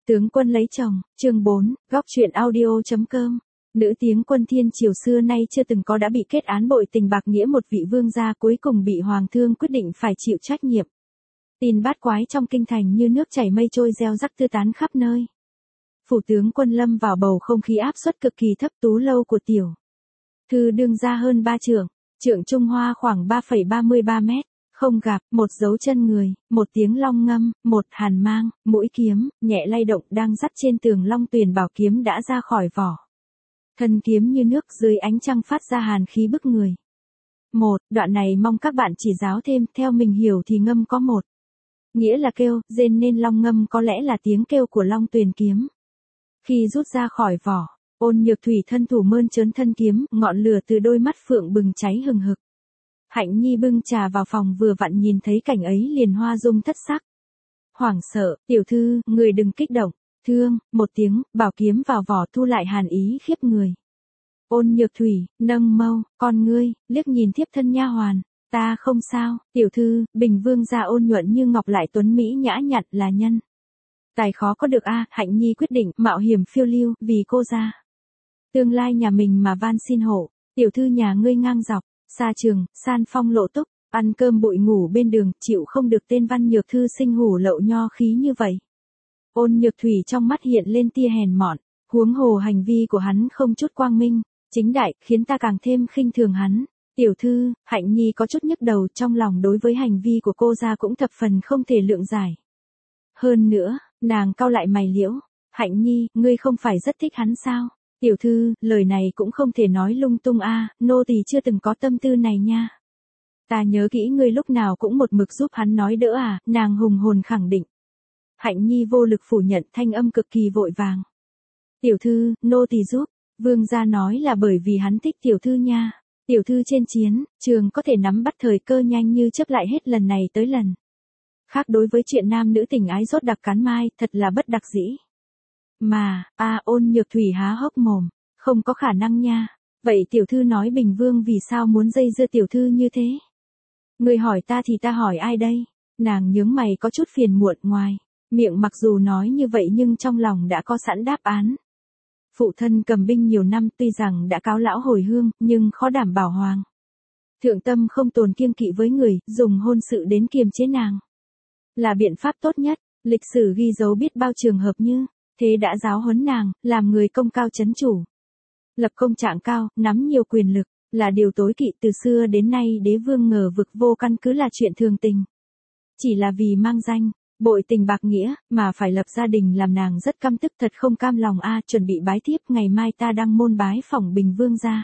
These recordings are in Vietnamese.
Tướng quân lấy chồng, chương 4, góc truyện audio.com. Nữ tiến quân thiên triều xưa nay chưa từng có đã bị kết án bội tình bạc nghĩa một vị vương gia cuối cùng bị hoàng thương quyết định phải chịu trách nhiệm. Tin bát quái trong kinh thành như nước chảy mây trôi gieo rắc tứ tán khắp nơi. Phủ tướng quân lâm vào bầu không khí áp suất cực kỳ thấp, tú lâu của tiểu thư đương ra hơn 3 trượng, trượng Trung Hoa khoảng 3,33 mét. Không gặp, một dấu chân người, một tiếng long ngâm, một hàn mang, mũi kiếm, nhẹ lay động đang dắt trên tường long tuyền bảo kiếm đã ra khỏi vỏ. Thân kiếm như nước dưới ánh trăng phát ra hàn khí bức người. Đoạn này mong các bạn chỉ giáo thêm, theo mình hiểu thì ngâm có một nghĩa là kêu, rên nên long ngâm có lẽ là tiếng kêu của long tuyền kiếm. Khi rút ra khỏi vỏ, Ôn Nhược Thủy thân thủ mơn trớn thân kiếm, ngọn lửa từ đôi mắt phượng bừng cháy hừng hực. Hạnh Nhi bưng trà vào phòng vừa vặn nhìn thấy cảnh ấy liền hoa dung thất sắc. Hoảng sợ, tiểu thư, người đừng kích động, thương, một tiếng, bảo kiếm vào vỏ thu lại hàn ý khiếp người. Ôn Nhược Thủy, nâng mâu, con ngươi, liếc nhìn thiếp thân nha hoàn, ta không sao, tiểu thư, Bình Vương gia ôn nhuận như ngọc lại tuấn mỹ nhã nhặn là nhân tài khó có được a. Hạnh Nhi quyết định mạo hiểm phiêu lưu vì cô gia tương lai nhà mình mà van xin hộ, tiểu thư nhà ngươi ngang dọc. Xa trường, san phong lộ túc, ăn cơm bụi ngủ bên đường, chịu không được tên Văn Nhược thư sinh hủ lậu nho khí như vậy. Ôn Nhược Thủy trong mắt hiện lên tia hèn mọn, huống hồ hành vi của hắn không chút quang minh, chính đại, khiến ta càng thêm khinh thường hắn. Tiểu thư, Hạnh Nhi có chút nhức đầu, trong lòng đối với hành vi của cô gia cũng thập phần không thể lượng giải. Hơn nữa, nàng cau lại mày liễu, Hạnh Nhi, ngươi không phải rất thích hắn sao? Tiểu thư, lời này cũng không thể nói lung tung a, nô tỳ chưa từng có tâm tư này nha. Ta nhớ kỹ ngươi lúc nào cũng một mực giúp hắn nói đỡ à, nàng hùng hồn khẳng định. Hạnh Nhi vô lực phủ nhận, thanh âm cực kỳ vội vàng. Tiểu thư, nô tỳ giúp, vương gia nói là bởi vì hắn thích tiểu thư nha. Tiểu thư trên chiến trường có thể nắm bắt thời cơ nhanh như chớp lại hết lần này tới lần khác, đối với chuyện nam nữ tình ái rốt đặc cắn mai, thật là bất đắc dĩ. Mà, Ôn Nhược Thủy há hốc mồm, không có khả năng nha. Vậy tiểu thư nói Bình Vương vì sao muốn dây dưa tiểu thư như thế? Người hỏi ta thì ta hỏi ai đây? Nàng nhướng mày có chút phiền muộn, ngoài miệng mặc dù nói như vậy nhưng trong lòng đã có sẵn đáp án. Phụ thân cầm binh nhiều năm tuy rằng đã cáo lão hồi hương, nhưng khó đảm bảo hoàng thượng tâm không tồn kiêng kỵ với người, dùng hôn sự đến kiềm chế nàng là biện pháp tốt nhất. Lịch sử ghi dấu biết bao trường hợp như thế đã giáo huấn nàng, làm người công cao chấn chủ. Lập công trạng cao, nắm nhiều quyền lực, là điều tối kỵ. Từ xưa đến nay đế vương ngờ vực vô căn cứ là chuyện thường tình. Chỉ là vì mang danh, bội tình bạc nghĩa, mà phải lập gia đình làm nàng rất căm tức, thật không cam lòng a. Chuẩn bị bái thiếp, ngày mai ta đăng môn bái phỏng Bình Vương gia.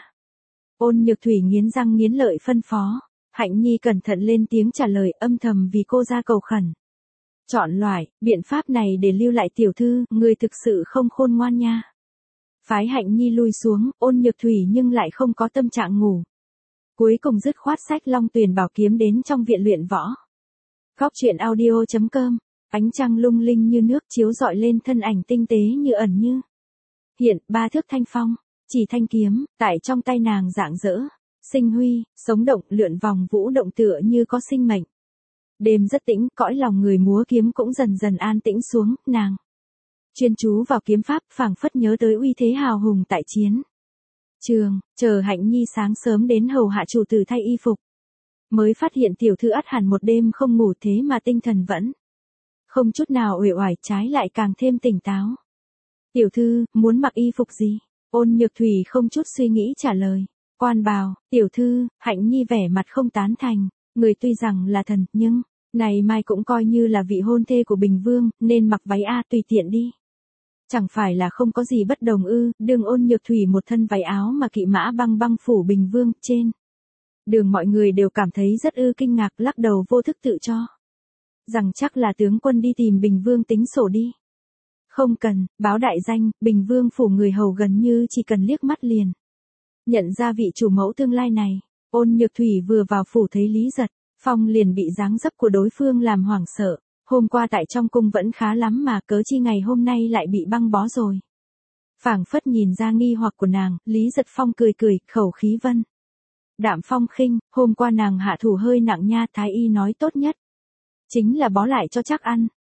Ôn Nhược Thủy nghiến răng nghiến lợi phân phó. Hạnh Nhi cẩn thận lên tiếng trả lời, âm thầm vì cô gia cầu khẩn. Chọn loại, biện pháp này để lưu lại tiểu thư, người thực sự không khôn ngoan nha. Phái Hạnh Nhi lui xuống, Ôn Nhược Thủy nhưng lại không có tâm trạng ngủ. Cuối cùng dứt khoát xách long tuyền bảo kiếm đến trong viện luyện võ. Góc truyện audio.com, ánh trăng lung linh như nước chiếu rọi lên thân ảnh tinh tế như ẩn như hiện, 3 thước thanh phong, chỉ thanh kiếm, tại trong tay nàng rạng rỡ, sinh huy, sống động, lượn vòng vũ động tựa như có sinh mệnh. Đêm rất tĩnh, cõi lòng người múa kiếm cũng dần dần an tĩnh xuống, nàng chuyên chú vào kiếm pháp, phảng phất nhớ tới uy thế hào hùng tại chiến trường, chờ Hạnh Nhi sáng sớm đến hầu hạ chủ tử thay y phục. Mới phát hiện tiểu thư ắt hẳn một đêm không ngủ, thế mà tinh thần vẫn không chút nào uể oải, trái lại càng thêm tỉnh táo. Tiểu thư, muốn mặc y phục gì? Ôn Nhược Thủy không chút suy nghĩ trả lời. Quan bào. Tiểu thư, Hạnh Nhi vẻ mặt không tán thành. Người tuy rằng là thần, nhưng này mai cũng coi như là vị hôn thê của Bình Vương, nên mặc váy tùy tiện đi. Chẳng phải là không có gì bất đồng ư? Đường Ôn Nhược Thủy một thân váy áo mà kỵ mã băng băng phủ Bình Vương, trên đường mọi người đều cảm thấy rất kinh ngạc, lắc đầu vô thức tự cho rằng chắc là tướng quân đi tìm Bình Vương tính sổ đi. Không cần, báo đại danh, Bình Vương phủ người hầu gần như chỉ cần liếc mắt liền nhận ra vị chủ mẫu tương lai này. Ôn Nhược Thủy vừa vào phủ thấy Lý Giật Phong liền bị dáng dấp của đối phương làm hoảng sợ. Hôm qua tại trong cung vẫn khá lắm mà cớ chi ngày hôm nay lại bị băng bó rồi. Phảng phất nhìn ra nghi hoặc của nàng, Lý Giật Phong cười cười, khẩu khí vân đạm phong khinh, hôm qua nàng hạ thủ hơi nặng nha, thái y nói tốt nhất chính là bó lại cho chắc ăn.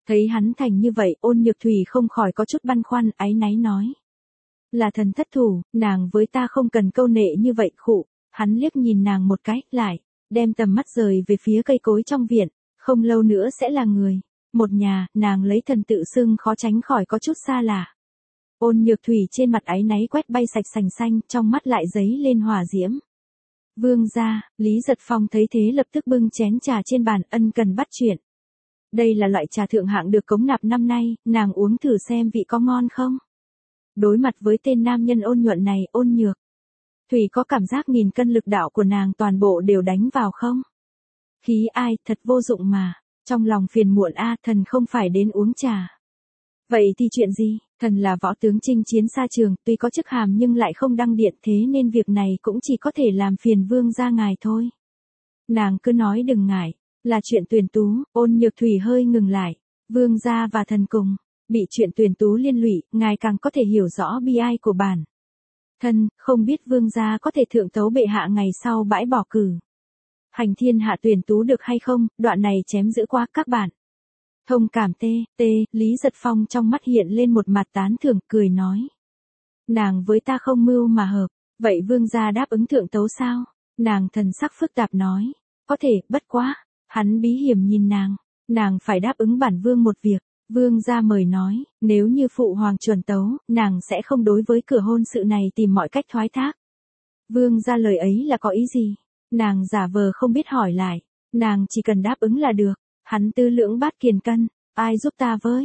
Thấy hắn thành như vậy, Ôn Nhược Thủy không khỏi có chút băn khoăn, áy náy nói. Là thần thất thủ, nàng với ta không cần câu nệ như vậy khụ. Hắn liếc nhìn nàng một cái, lại, đem tầm mắt rời về phía cây cối trong viện, không lâu nữa sẽ là người. Một nhà, nàng lấy thần tự xưng khó tránh khỏi có chút xa lạ. Ôn Nhược Thủy trên mặt áy náy quét bay sạch sành xanh, trong mắt lại giấy lên hỏa diễm. Vương gia, Lý Giật Phong thấy thế lập tức bưng chén trà trên bàn, ân cần bắt chuyện. Đây là loại trà thượng hạng được cống nạp năm nay, nàng uống thử xem vị có ngon không? Đối mặt với tên nam nhân ôn nhuận này, Ôn Nhược Thủy có cảm giác nghìn cân lực đạo của nàng toàn bộ đều đánh vào không? Khí ai, thật vô dụng mà. Trong lòng phiền muộn thần không phải đến uống trà. Vậy thì chuyện gì? Thần là võ tướng chinh chiến xa trường, tuy có chức hàm nhưng lại không đăng điện, thế nên việc này cũng chỉ có thể làm phiền vương gia ngài thôi. Nàng cứ nói đừng ngại, là chuyện tuyển tú. Ôn Nhược Thủy hơi ngừng lại. Vương gia và thần cùng bị chuyện tuyển tú liên lụy, ngài càng có thể hiểu rõ bi ai của bản thân. Không biết vương gia có thể thượng tấu bệ hạ ngày sau bãi bỏ cử hành thiên hạ tuyển tú được hay không? Đoạn này chém dữ quá các bạn. Thông cảm Lý Giật Phong trong mắt hiện lên một mặt tán thưởng, cười nói. Nàng với ta không mưu mà hợp, vậy vương gia đáp ứng thượng tấu sao? Nàng thần sắc phức tạp nói. Có thể, bất quá. Hắn bí hiểm nhìn nàng phải đáp ứng bản vương một việc. Vương gia mời nói, nếu như phụ hoàng chuẩn tấu, nàng sẽ không đối với cửa hôn sự này tìm mọi cách thoái thác. Vương gia lời ấy là có ý gì? Nàng giả vờ không biết hỏi lại, nàng chỉ cần đáp ứng là được. Hắn tư lưỡng bát kiền cân, ai giúp ta với,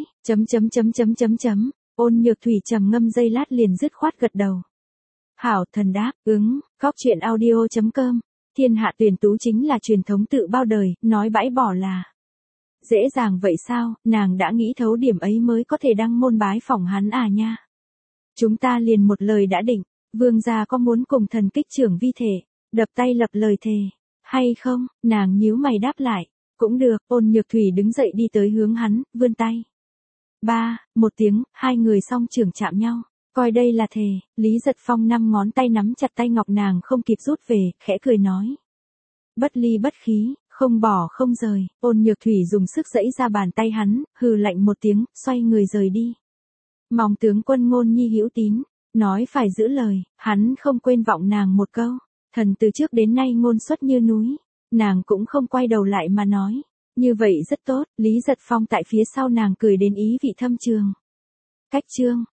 Ôn Nhược Thủy trầm ngâm giây lát liền dứt khoát gật đầu. Hảo, thần đáp, Góc truyện audio.com, thiên hạ tuyển tú chính là truyền thống tự bao đời, nói bãi bỏ là dễ dàng vậy sao? Nàng đã nghĩ thấu điểm ấy mới có thể đăng môn bái phỏng hắn nha. Chúng ta liền một lời đã định, vương gia có muốn cùng thần kích trưởng vi thể, đập tay lập lời thề, hay không? Nàng nhíu mày đáp lại, cũng được. Ôn Nhược Thủy đứng dậy đi tới hướng hắn, vươn tay. Một tiếng, hai người song trưởng chạm nhau, coi đây là thề. Lý Giật Phong 5 ngón tay nắm chặt tay ngọc nàng không kịp rút về, khẽ cười nói. Bất ly bất khí, không bỏ không rời. Ôn Nhược Thủy dùng sức giãy ra bàn tay hắn, hừ lạnh một tiếng, xoay người rời đi. Mong tướng quân ngôn nhi hữu tín, nói phải giữ lời, hắn không quên vọng nàng một câu. Thần từ trước đến nay ngôn xuất như núi, nàng cũng không quay đầu lại mà nói. Như vậy rất tốt. Lý Giật Phong tại phía sau nàng cười đến ý vị thâm trường. Cách chương